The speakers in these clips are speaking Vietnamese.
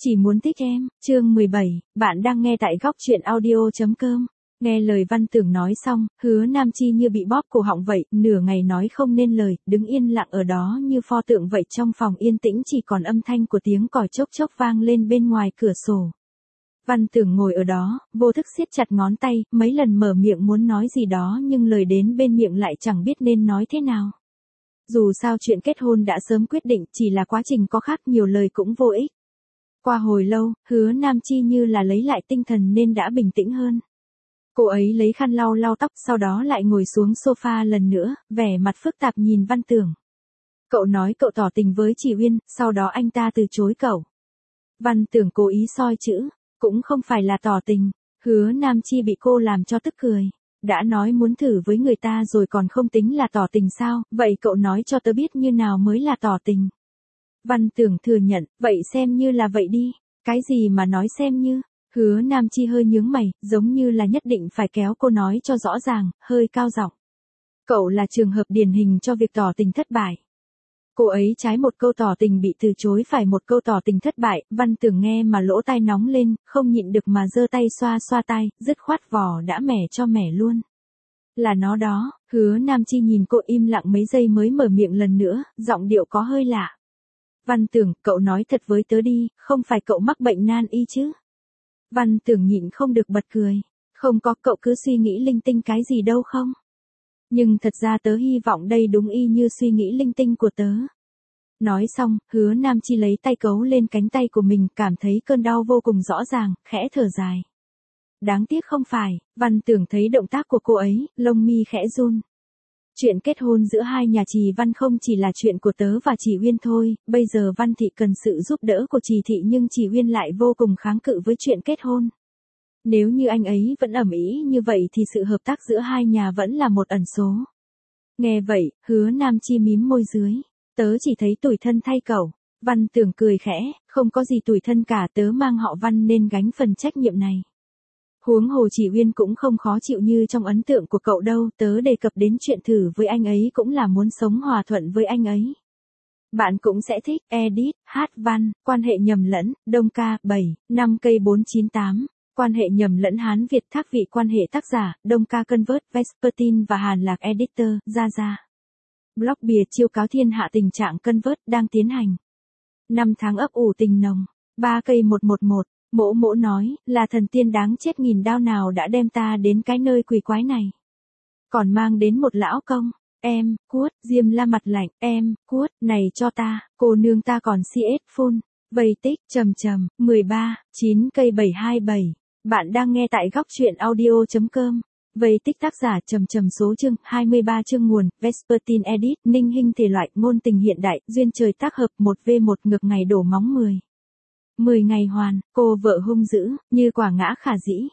Chỉ muốn thích em, chương 17, bạn đang nghe tại góc truyện audio.com. Nghe lời Văn Tưởng nói xong, Hứa Nam Chi như bị bóp cổ họng vậy, nửa ngày nói không nên lời, đứng yên lặng ở đó như pho tượng vậy. Trong phòng yên tĩnh chỉ còn âm thanh của tiếng còi chốc chốc vang lên bên ngoài cửa sổ. Văn Tưởng ngồi ở đó, vô thức siết chặt ngón tay, mấy lần mở miệng muốn nói gì đó nhưng lời đến bên miệng lại chẳng biết nên nói thế nào. Dù sao chuyện kết hôn đã sớm quyết định, chỉ là quá trình có khác, nhiều lời cũng vô ích. Qua hồi lâu, Hứa Nam Chi như là lấy lại tinh thần nên đã bình tĩnh hơn. Cô ấy lấy khăn lau lau tóc, sau đó lại ngồi xuống sofa lần nữa, vẻ mặt phức tạp nhìn Văn Tưởng. Cậu nói cậu tỏ tình với chị Uyên, sau đó anh ta từ chối cậu. Văn Tưởng cố ý soi chữ, cũng không phải là tỏ tình. Hứa Nam Chi bị cô làm cho tức cười. Đã nói muốn thử với người ta rồi còn không tính là tỏ tình sao, vậy cậu nói cho tớ biết như nào mới là tỏ tình. Văn Tưởng thừa nhận, vậy xem như là vậy đi. Cái gì mà nói xem như? Hứa Nam Chi hơi nhướng mày, giống như là nhất định phải kéo cô nói cho rõ ràng, hơi cao giọng. Cậu là trường hợp điển hình cho việc tỏ tình thất bại. Cô ấy trái một câu tỏ tình bị từ chối phải một câu tỏ tình thất bại. Văn Tưởng nghe mà lỗ tai nóng lên, không nhịn được mà giơ tay xoa xoa tai, dứt khoát vỏ đã mẻ cho mẻ luôn. Là nó đó. Hứa Nam Chi nhìn cô im lặng mấy giây mới mở miệng lần nữa, giọng điệu có hơi lạ. Văn Tưởng, cậu nói thật với tớ đi, không phải cậu mắc bệnh nan y chứ? Văn Tưởng nhịn không được bật cười. Không có, cậu cứ suy nghĩ linh tinh cái gì đâu không? Nhưng thật ra tớ hy vọng đây đúng y như suy nghĩ linh tinh của tớ. Nói xong, Hứa Nam Chi lấy tay cấu lên cánh tay của mình, cảm thấy cơn đau vô cùng rõ ràng, khẽ thở dài. Đáng tiếc không phải. Văn Tưởng thấy động tác của cô ấy, lông mi khẽ run. Chuyện kết hôn giữa hai nhà Trì Văn không chỉ là chuyện của tớ và chị Uyên thôi, bây giờ Văn Thị cần sự giúp đỡ của Trì Thị nhưng chị Uyên lại vô cùng kháng cự với chuyện kết hôn. Nếu như anh ấy vẫn ầm ĩ như vậy thì sự hợp tác giữa hai nhà vẫn là một ẩn số. Nghe vậy, Hứa Nam Chi mím môi dưới. Tớ chỉ thấy tủi thân thay cậu. Văn Tưởng cười khẽ, không có gì tủi thân cả, tớ mang họ Văn nên gánh phần trách nhiệm này. Huống hồ chị Uyên cũng không khó chịu như trong ấn tượng của cậu đâu, tớ đề cập đến chuyện thử với anh ấy cũng là muốn sống hòa thuận với anh ấy. Bạn cũng sẽ thích. Edit, hát văn, quan hệ nhầm lẫn, Đông Ca, 7, 5 cây 498. Quan hệ nhầm lẫn Hán Việt, thác vị quan hệ tác giả, Đông Ca Convert, Vespertine và Hàn Lạc Editor, Ra. Blog bìa chiêu cáo thiên hạ tình trạng Convert đang tiến hành. 5 tháng ấp ủ tình nồng. 3 cây 111. Mỗ mỗ nói, là thần tiên đáng chết nghìn đao nào đã đem ta đến cái nơi quỷ quái này. Còn mang đến một lão công. Em, cuốt, Diêm La mặt lạnh, em, cuốt, này cho ta, cô nương ta còn CS full. Vây tích, 13, 9 cây 727. Bạn đang nghe tại góc truyện audio.com. Vây tích tác giả số chương, 23 chương nguồn, Vespertine Edit, Ninh Hinh thể loại, ngôn tình hiện đại, duyên trời tác hợp, 1v1 ngược ngày đổ móng 10. 10 ngày hoàn, cô vợ hung dữ, như quả ngã khả dĩ.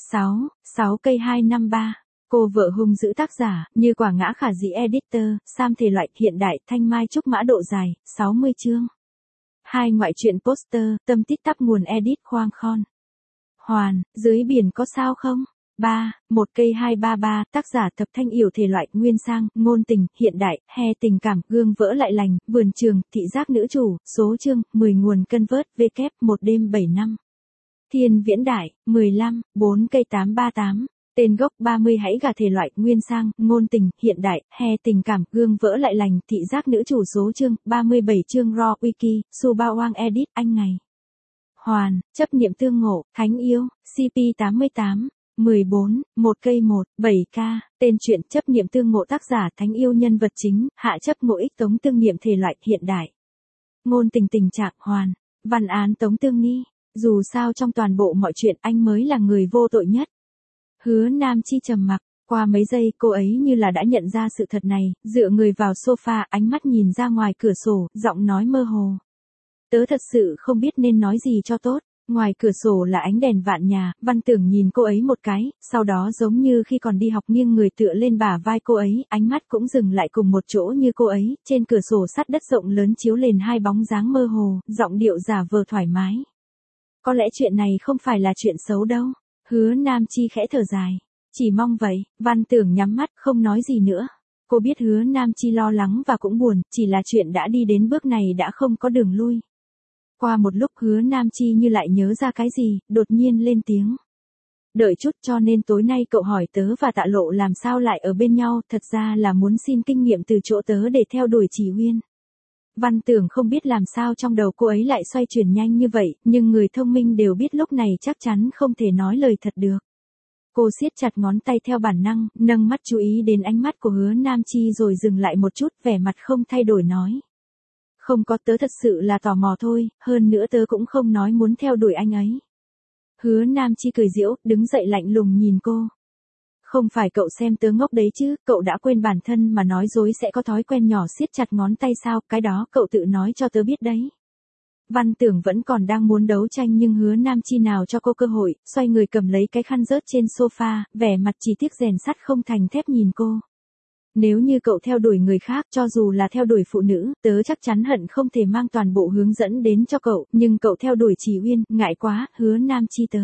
6 cây 253. Cô vợ hung dữ tác giả, như quả ngã khả dĩ editor, Sam thể loại, hiện đại, thanh mai trúc mã độ dài, 60 chương. 2 ngoại truyện poster, tâm tít tắp nguồn edit khoang khon. Hoàn, dưới biển có sao không? 1 cây 233, tác giả Thập Thanh Yểu thể loại, nguyên sang, ngôn tình, hiện đại, he tình cảm, gương vỡ lại lành, vườn trường, thị giác nữ chủ, số chương, 10 nguồn Convert, W, 1 đêm 7 năm. Thiên Viễn Đại, 15, 4 cây 838. Tên gốc 30 hãy gả thể loại, nguyên sang, ngôn tình, hiện đại, he tình cảm, gương vỡ lại lành, thị giác nữ chủ, số chương, 37 chương raw wiki, Subawang edit, anh ngày. Hoàn, chấp niệm tương ngộ, thánh yêu, CP 88. 14, 1 cây 1, 7k, tên truyện chấp niệm tương ngộ tác giả thánh yêu nhân vật chính, hạ chấp ngộ ích tống tương niệm thể loại, hiện đại. Ngôn tình tình trạng, hoàn, văn án tống tương nghi, dù sao trong toàn bộ mọi chuyện anh mới là người vô tội nhất. Hứa Nam Chi trầm mặc, qua mấy giây cô ấy như là đã nhận ra sự thật này, dựa người vào sofa, ánh mắt nhìn ra ngoài cửa sổ, giọng nói mơ hồ. Tớ thật sự không biết nên nói gì cho tốt. Ngoài cửa sổ là ánh đèn vạn nhà, Văn Tưởng nhìn cô ấy một cái, sau đó giống như khi còn đi học nghiêng người tựa lên bả vai cô ấy, ánh mắt cũng dừng lại cùng một chỗ như cô ấy, trên cửa sổ sắt đất rộng lớn chiếu lên hai bóng dáng mơ hồ, giọng điệu giả vờ thoải mái. Có lẽ chuyện này không phải là chuyện xấu đâu. Hứa Nam Chi khẽ thở dài. Chỉ mong vậy. Văn Tưởng nhắm mắt không nói gì nữa. Cô biết Hứa Nam Chi lo lắng và cũng buồn, chỉ là chuyện đã đi đến bước này đã không có đường lui. Qua một lúc Hứa Nam Chi như lại nhớ ra cái gì, đột nhiên lên tiếng. Đợi chút, cho nên tối nay cậu hỏi tớ và Tạ Lộ làm sao lại ở bên nhau, thật ra là muốn xin kinh nghiệm từ chỗ tớ để theo đuổi Chỉ Uyên. Văn Tưởng không biết làm sao trong đầu cô ấy lại xoay chuyển nhanh như vậy, nhưng người thông minh đều biết lúc này chắc chắn không thể nói lời thật được. Cô siết chặt ngón tay theo bản năng, nâng mắt chú ý đến ánh mắt của Hứa Nam Chi rồi dừng lại một chút, vẻ mặt không thay đổi nói. Không có, tớ thật sự là tò mò thôi, hơn nữa tớ cũng không nói muốn theo đuổi anh ấy. Hứa Nam Chi cười giễu, đứng dậy lạnh lùng nhìn cô. Không phải cậu xem tớ ngốc đấy chứ, cậu đã quên bản thân mà nói dối sẽ có thói quen nhỏ siết chặt ngón tay sao, cái đó cậu tự nói cho tớ biết đấy. Văn Tưởng vẫn còn đang muốn đấu tranh nhưng Hứa Nam Chi nào cho cô cơ hội, xoay người cầm lấy cái khăn rớt trên sofa, vẻ mặt chỉ tiếc rèn sắt không thành thép nhìn cô. Nếu như cậu theo đuổi người khác, cho dù là theo đuổi phụ nữ, tớ chắc chắn hận không thể mang toàn bộ hướng dẫn đến cho cậu, nhưng cậu theo đuổi Chỉ Uyên, ngại quá, Hứa Nam Chi tớ.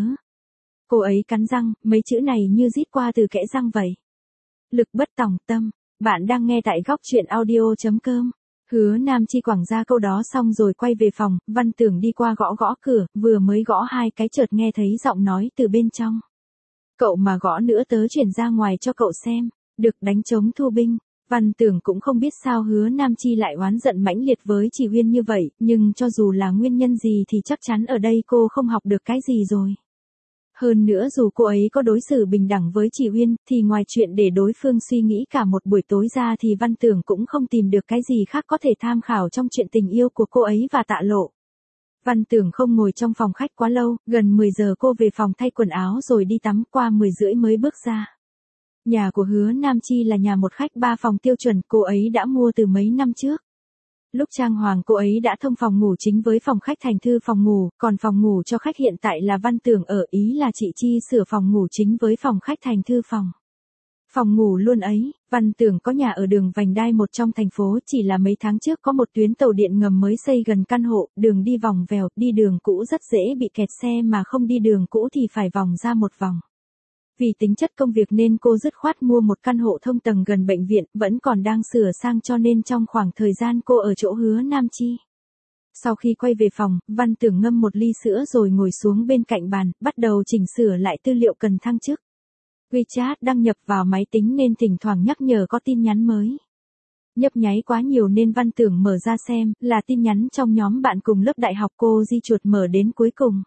Cô ấy cắn răng, mấy chữ này như rít qua từ kẽ răng vậy. Lực bất tòng tâm, bạn đang nghe tại góc truyện audio.com. Hứa Nam Chi quẳng ra câu đó xong rồi quay về phòng, Văn Tưởng đi qua gõ gõ cửa, vừa mới gõ 2 cái chợt nghe thấy giọng nói từ bên trong. Cậu mà gõ nữa tớ chuyển ra ngoài cho cậu xem, được đánh trống thu binh. Văn Tưởng cũng không biết sao Hứa Nam Chi lại oán giận mãnh liệt với Chỉ Uyên như vậy, nhưng cho dù là nguyên nhân gì thì chắc chắn ở đây cô không học được cái gì rồi. Hơn nữa dù cô ấy có đối xử bình đẳng với Chỉ Uyên, thì ngoài chuyện để đối phương suy nghĩ cả một buổi tối ra thì Văn Tưởng cũng không tìm được cái gì khác có thể tham khảo trong chuyện tình yêu của cô ấy và Tạ Lộ. Văn Tưởng không ngồi trong phòng khách quá lâu, gần 10 giờ cô về phòng thay quần áo rồi đi tắm, qua 10 rưỡi mới bước ra. Nhà của Hứa Nam Chi là nhà một khách 3 phòng tiêu chuẩn, cô ấy đã mua từ mấy năm trước. Lúc trang hoàng cô ấy đã thông phòng ngủ chính với phòng khách thành thư phòng ngủ, còn phòng ngủ cho khách hiện tại là Văn Tưởng ở, ý là chị Chi sửa phòng ngủ chính với phòng khách thành thư phòng. Phòng ngủ luôn ấy, Văn Tưởng có nhà ở đường vành đai 1 trong thành phố, chỉ là mấy tháng trước có một tuyến tàu điện ngầm mới xây gần căn hộ, đường đi vòng vèo, đi đường cũ rất dễ bị kẹt xe mà không đi đường cũ thì phải vòng ra một vòng. Vì tính chất công việc nên cô dứt khoát mua một căn hộ thông tầng gần bệnh viện, vẫn còn đang sửa sang cho nên trong khoảng thời gian cô ở chỗ Hứa Nam Chi. Sau khi quay về phòng, Văn Tưởng ngâm một ly sữa rồi ngồi xuống bên cạnh bàn, bắt đầu chỉnh sửa lại tư liệu cần thăng chức. WeChat đăng nhập vào máy tính nên thỉnh thoảng nhắc nhở có tin nhắn mới. Nhấp nháy quá nhiều nên Văn Tưởng mở ra xem, là tin nhắn trong nhóm bạn cùng lớp đại học, cô di chuột mở đến cuối cùng.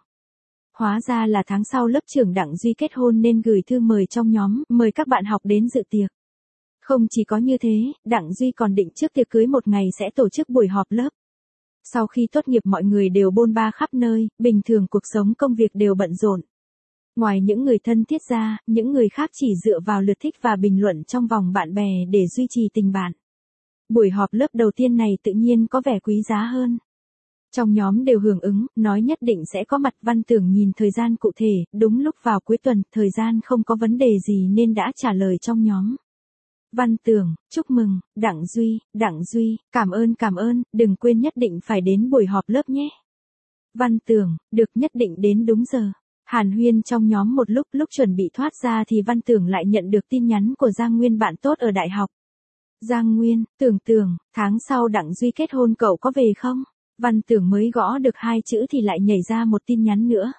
Hóa ra là tháng sau lớp trưởng Đặng Duy kết hôn nên gửi thư mời trong nhóm, mời các bạn học đến dự tiệc. Không chỉ có như thế, Đặng Duy còn định trước tiệc cưới một ngày sẽ tổ chức buổi họp lớp. Sau khi tốt nghiệp mọi người đều bôn ba khắp nơi, bình thường cuộc sống công việc đều bận rộn. Ngoài những người thân thiết ra, những người khác chỉ dựa vào lượt thích và bình luận trong vòng bạn bè để duy trì tình bạn. Buổi họp lớp đầu tiên này tự nhiên có vẻ quý giá hơn. Trong nhóm đều hưởng ứng, nói nhất định sẽ có mặt. Văn Tưởng nhìn thời gian cụ thể, đúng lúc vào cuối tuần, thời gian không có vấn đề gì nên đã trả lời trong nhóm. Văn Tưởng, chúc mừng, Đặng Duy, cảm ơn, đừng quên nhất định phải đến buổi họp lớp nhé. Văn Tưởng, được, nhất định đến đúng giờ. Hàn huyên trong nhóm một lúc chuẩn bị thoát ra thì Văn Tưởng lại nhận được tin nhắn của Giang Nguyên, bạn tốt ở đại học. Giang Nguyên, Tưởng, tháng sau Đặng Duy kết hôn cậu có về không? Văn Tưởng mới gõ được 2 chữ thì lại nhảy ra một tin nhắn nữa.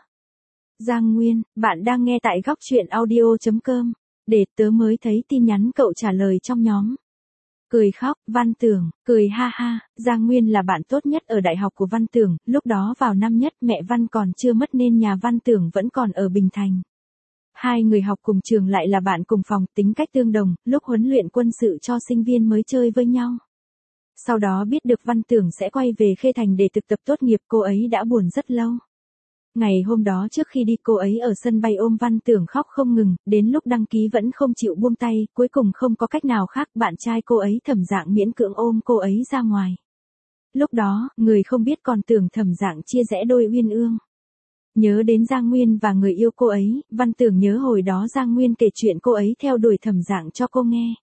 Giang Nguyên, bạn đang nghe tại góc truyện audio.com. Để tớ mới thấy tin nhắn cậu trả lời trong nhóm. Cười khóc, Văn Tưởng, cười ha ha. Giang Nguyên là bạn tốt nhất ở đại học của Văn Tưởng, lúc đó vào năm nhất mẹ Văn còn chưa mất nên nhà Văn Tưởng vẫn còn ở Bình Thành. Hai người học cùng trường lại là bạn cùng phòng, tính cách tương đồng, lúc huấn luyện quân sự cho sinh viên mới chơi với nhau. Sau đó biết được Văn Tưởng sẽ quay về Khê Thành để thực tập tốt nghiệp, cô ấy đã buồn rất lâu. Ngày hôm đó trước khi đi cô ấy ở sân bay ôm Văn Tưởng khóc không ngừng, đến lúc đăng ký vẫn không chịu buông tay, cuối cùng không có cách nào khác, bạn trai cô ấy Thẩm Dạng miễn cưỡng ôm cô ấy ra ngoài. Lúc đó, người không biết còn tưởng Thẩm Dạng chia rẽ đôi uyên ương. Nhớ đến Giang Nguyên và người yêu cô ấy, Văn Tưởng nhớ hồi đó Giang Nguyên kể chuyện cô ấy theo đuổi Thẩm Dạng cho cô nghe.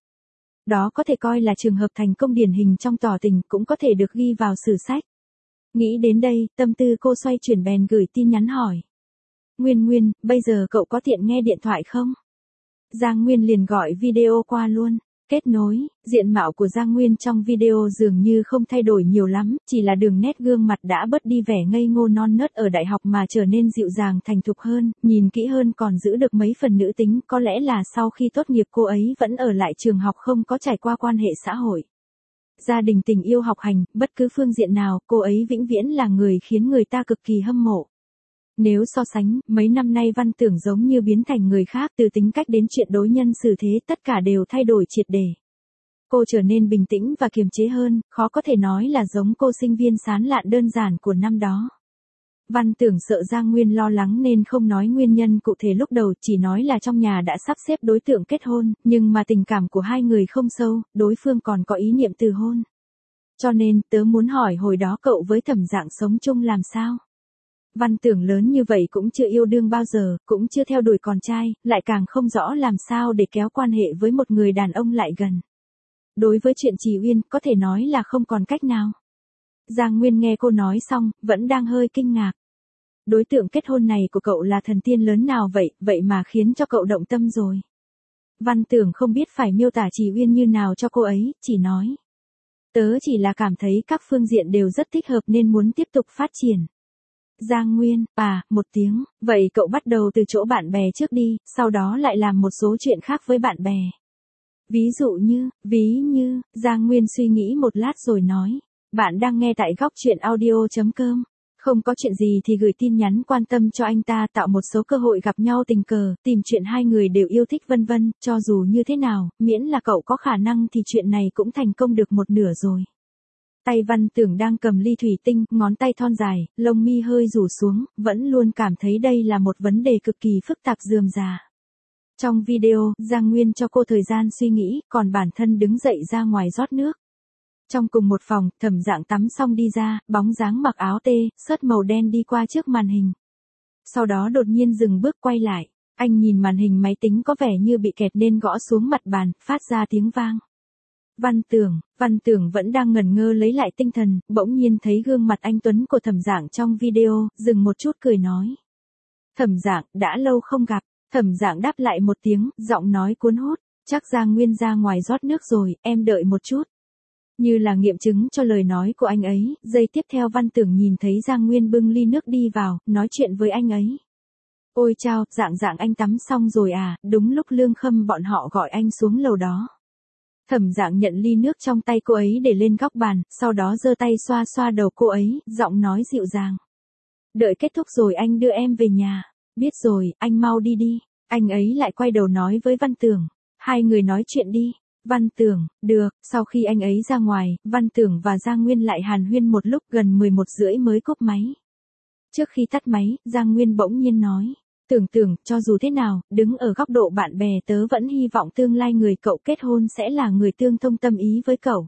Đó có thể coi là trường hợp thành công điển hình trong tỏ tình, cũng có thể được ghi vào sử sách. Nghĩ đến đây, tâm tư cô xoay chuyển bèn gửi tin nhắn hỏi. Nguyên, bây giờ cậu có tiện nghe điện thoại không? Giang Nguyên liền gọi video qua luôn. Kết nối, diện mạo của Giang Nguyên trong video dường như không thay đổi nhiều lắm, chỉ là đường nét gương mặt đã bớt đi vẻ ngây ngô non nớt ở đại học mà trở nên dịu dàng thành thục hơn, nhìn kỹ hơn còn giữ được mấy phần nữ tính, có lẽ là sau khi tốt nghiệp cô ấy vẫn ở lại trường học không có trải qua quan hệ xã hội. Gia đình tình yêu học hành, bất cứ phương diện nào, cô ấy vĩnh viễn là người khiến người ta cực kỳ hâm mộ. Nếu so sánh, mấy năm nay Văn Tưởng giống như biến thành người khác, từ tính cách đến chuyện đối nhân xử thế tất cả đều thay đổi triệt để. Cô trở nên bình tĩnh và kiềm chế hơn, khó có thể nói là giống cô sinh viên sán lạn đơn giản của năm đó. Văn Tưởng sợ Giang Nguyên lo lắng nên không nói nguyên nhân cụ thể lúc đầu, chỉ nói là trong nhà đã sắp xếp đối tượng kết hôn, nhưng mà tình cảm của hai người không sâu, đối phương còn có ý niệm từ hôn. Cho nên, tớ muốn hỏi hồi đó cậu với Thẩm Dạng sống chung làm sao? Văn Tưởng lớn như vậy cũng chưa yêu đương bao giờ, cũng chưa theo đuổi con trai, lại càng không rõ làm sao để kéo quan hệ với một người đàn ông lại gần. Đối với chuyện Trì Uyên, có thể nói là không còn cách nào. Giang Nguyên nghe cô nói xong, vẫn đang hơi kinh ngạc. Đối tượng kết hôn này của cậu là thần tiên lớn nào vậy mà khiến cho cậu động tâm rồi. Văn Tưởng không biết phải miêu tả Trì Uyên như nào cho cô ấy, chỉ nói. Tớ chỉ là cảm thấy các phương diện đều rất thích hợp nên muốn tiếp tục phát triển. Giang Nguyên, một tiếng, vậy cậu bắt đầu từ chỗ bạn bè trước đi, sau đó lại làm một số chuyện khác với bạn bè. Ví như, Giang Nguyên suy nghĩ một lát rồi nói, bạn đang nghe tại góc chuyện audio.com. Không có chuyện gì thì gửi tin nhắn quan tâm cho anh ta, tạo một số cơ hội gặp nhau tình cờ, tìm chuyện hai người đều yêu thích vân vân, cho dù như thế nào, miễn là cậu có khả năng thì chuyện này cũng thành công được một nửa rồi. Tay Văn Tưởng đang cầm ly thủy tinh, ngón tay thon dài, lông mi hơi rủ xuống, vẫn luôn cảm thấy đây là một vấn đề cực kỳ phức tạp rườm rà. Trong video, Giang Nguyên cho cô thời gian suy nghĩ, còn bản thân đứng dậy ra ngoài rót nước. Trong cùng một phòng, Thẩm Dạng tắm xong đi ra, bóng dáng mặc áo tê, sớt màu đen đi qua trước màn hình. Sau đó đột nhiên dừng bước quay lại, anh nhìn màn hình máy tính có vẻ như bị kẹt nên gõ xuống mặt bàn, phát ra tiếng vang. Văn Tưởng vẫn đang ngẩn ngơ lấy lại tinh thần, bỗng nhiên thấy gương mặt anh tuấn của Thẩm Dạng trong video, dừng một chút cười nói. Thẩm Dạng, đã lâu không gặp. Thẩm Dạng đáp lại một tiếng, giọng nói cuốn hút, chắc Giang Nguyên ra ngoài rót nước rồi, em đợi một chút. Như là nghiệm chứng cho lời nói của anh ấy, giây tiếp theo Văn Tưởng nhìn thấy Giang Nguyên bưng ly nước đi vào, nói chuyện với anh ấy. Ôi chao, Dạng anh tắm xong rồi à, đúng lúc Lương Khâm bọn họ gọi anh xuống lầu đó. Thẩm Dạng nhận ly nước trong tay cô ấy để lên góc bàn, sau đó giơ tay xoa xoa đầu cô ấy, giọng nói dịu dàng. Đợi kết thúc rồi anh đưa em về nhà. Biết rồi, anh mau đi đi. Anh ấy lại quay đầu nói với Văn Tưởng. Hai người nói chuyện đi. Văn Tưởng, được. Sau khi anh ấy ra ngoài, Văn Tưởng và Giang Nguyên lại hàn huyên một lúc, gần 11h30 mới cúp máy. Trước khi tắt máy, Giang Nguyên bỗng nhiên nói. Tưởng, cho dù thế nào, đứng ở góc độ bạn bè tớ vẫn hy vọng tương lai người cậu kết hôn sẽ là người tương thông tâm ý với cậu.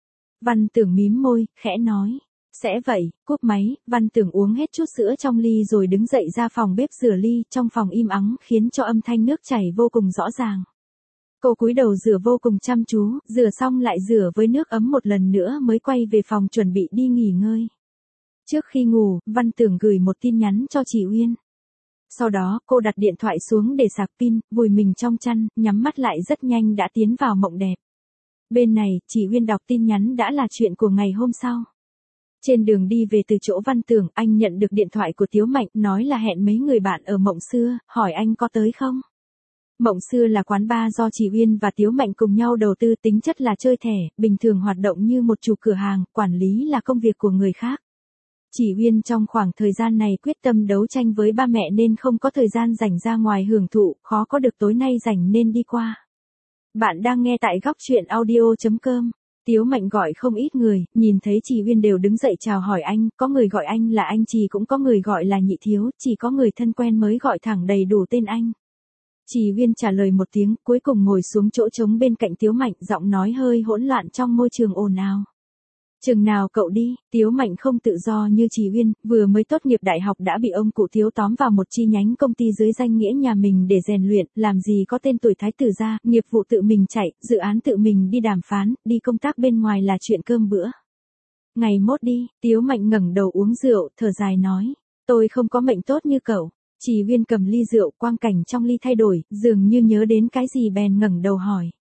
Văn Tưởng mím môi, khẽ nói. Sẽ vậy, cúp máy, Văn Tưởng uống hết chút sữa trong ly rồi đứng dậy ra phòng bếp rửa ly, trong phòng im ắng, khiến cho âm thanh nước chảy vô cùng rõ ràng. Cô cúi đầu rửa vô cùng chăm chú, rửa xong lại rửa với nước ấm một lần nữa mới quay về phòng chuẩn bị đi nghỉ ngơi. Trước khi ngủ, Văn Tưởng gửi một tin nhắn cho Trì Uyên. Sau đó, cô đặt điện thoại xuống để sạc pin, vùi mình trong chăn, nhắm mắt lại rất nhanh đã tiến vào mộng đẹp. Bên này, Trì Uyên đọc tin nhắn đã là chuyện của ngày hôm sau. Trên đường đi về từ chỗ Văn Tưởng, anh nhận được điện thoại của Tiếu Mạnh, nói là hẹn mấy người bạn ở Mộng Xưa, hỏi anh có tới không? Mộng Xưa là quán bar do Trì Uyên và Tiếu Mạnh cùng nhau đầu tư, tính chất là chơi thẻ, bình thường hoạt động như một chủ cửa hàng, quản lý là công việc của người khác. Trì Uyên trong khoảng thời gian này quyết tâm đấu tranh với ba mẹ nên không có thời gian rảnh ra ngoài hưởng thụ, khó có được tối nay rảnh nên đi qua. Bạn đang nghe tại góc chuyện audio.com. Tiếu Mạnh gọi không ít người, nhìn thấy Trì Uyên đều đứng dậy chào hỏi anh, có người gọi anh là anh Trì, cũng có người gọi là nhị thiếu, chỉ có người thân quen mới gọi thẳng đầy đủ tên anh. Trì Uyên trả lời một tiếng, cuối cùng ngồi xuống chỗ trống bên cạnh Tiếu Mạnh, giọng nói hơi hỗn loạn trong môi trường ồn ào. Chừng nào cậu đi? Tiếu Mạnh không tự do như Trì Uyên, vừa mới tốt nghiệp đại học đã bị ông cụ Tiếu tóm vào một chi nhánh công ty dưới danh nghĩa nhà mình để rèn luyện, làm gì có tên tuổi thái tử ra, nghiệp vụ tự mình chạy, dự án tự mình đi đàm phán, đi công tác bên ngoài là chuyện cơm bữa. Ngày mốt đi. Tiếu Mạnh ngẩng đầu uống rượu, thở dài nói, tôi không có mệnh tốt như cậu. Trì Uyên cầm ly rượu, quang cảnh trong ly thay đổi, dường như nhớ đến cái gì bèn ngẩng đầu hỏi.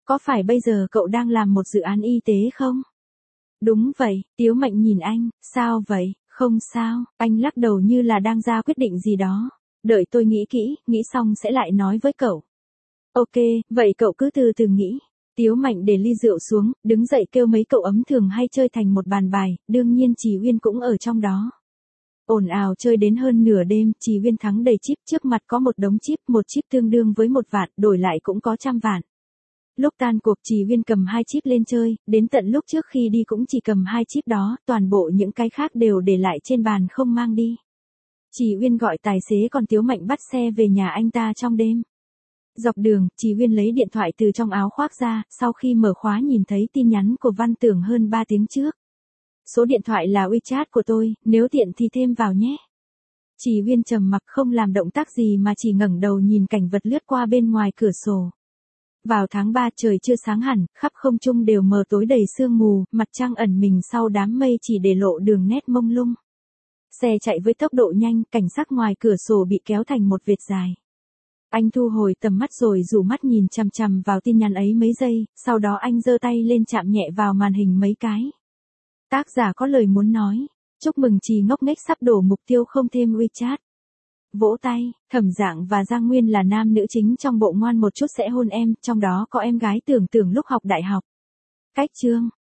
Có phải bây giờ cậu đang làm một dự án y tế không? Đúng vậy, Tiếu Mệnh nhìn anh, sao vậy, không sao, anh lắc đầu như là đang ra quyết định gì đó. Đợi tôi nghĩ kỹ, nghĩ xong sẽ lại nói với cậu. Ok, vậy cậu cứ từ từ nghĩ. Tiếu Mạnh để ly rượu xuống, đứng dậy kêu mấy cậu ấm thường hay chơi thành một bàn bài, đương nhiên Trì Uyên cũng ở trong đó. Ồn ào chơi đến hơn nửa đêm, Trì Uyên thắng đầy chip, trước mặt có một đống chip, một chip tương đương với 1 vạn, đổi lại cũng có 100 vạn. Lúc tan cuộc Trì Uyên cầm 2 chip lên chơi, đến tận lúc trước khi đi cũng chỉ cầm 2 chip đó, toàn bộ những cái khác đều để lại trên bàn không mang đi. Trì Uyên gọi tài xế còn Tiếu Mạnh bắt xe về nhà anh ta trong đêm. Dọc đường, Trì Uyên lấy điện thoại từ trong áo khoác ra, sau khi mở khóa nhìn thấy tin nhắn của Văn Tưởng hơn 3 tiếng trước. Số điện thoại là WeChat của tôi, nếu tiện thì thêm vào nhé. Trì Uyên trầm mặc không làm động tác gì mà chỉ ngẩng đầu nhìn cảnh vật lướt qua bên ngoài cửa sổ. Vào tháng 3 trời chưa sáng hẳn, khắp không trung đều mờ tối đầy sương mù, mặt trăng ẩn mình sau đám mây chỉ để lộ đường nét mông lung. Xe chạy với tốc độ nhanh, cảnh sắc ngoài cửa sổ bị kéo thành một vệt dài. Anh thu hồi tầm mắt rồi rủ mắt nhìn chằm chằm vào tin nhắn ấy mấy giây, sau đó anh giơ tay lên chạm nhẹ vào màn hình mấy cái. Tác giả có lời muốn nói, chúc mừng Trì ngốc nghếch sắp đổ mục tiêu không thêm WeChat. Vỗ tay, Thẩm Dạng và Giang Nguyên là nam nữ chính trong bộ Ngoan một chút sẽ hôn em, trong đó có em gái Tưởng Tưởng lúc học đại học. Cách chương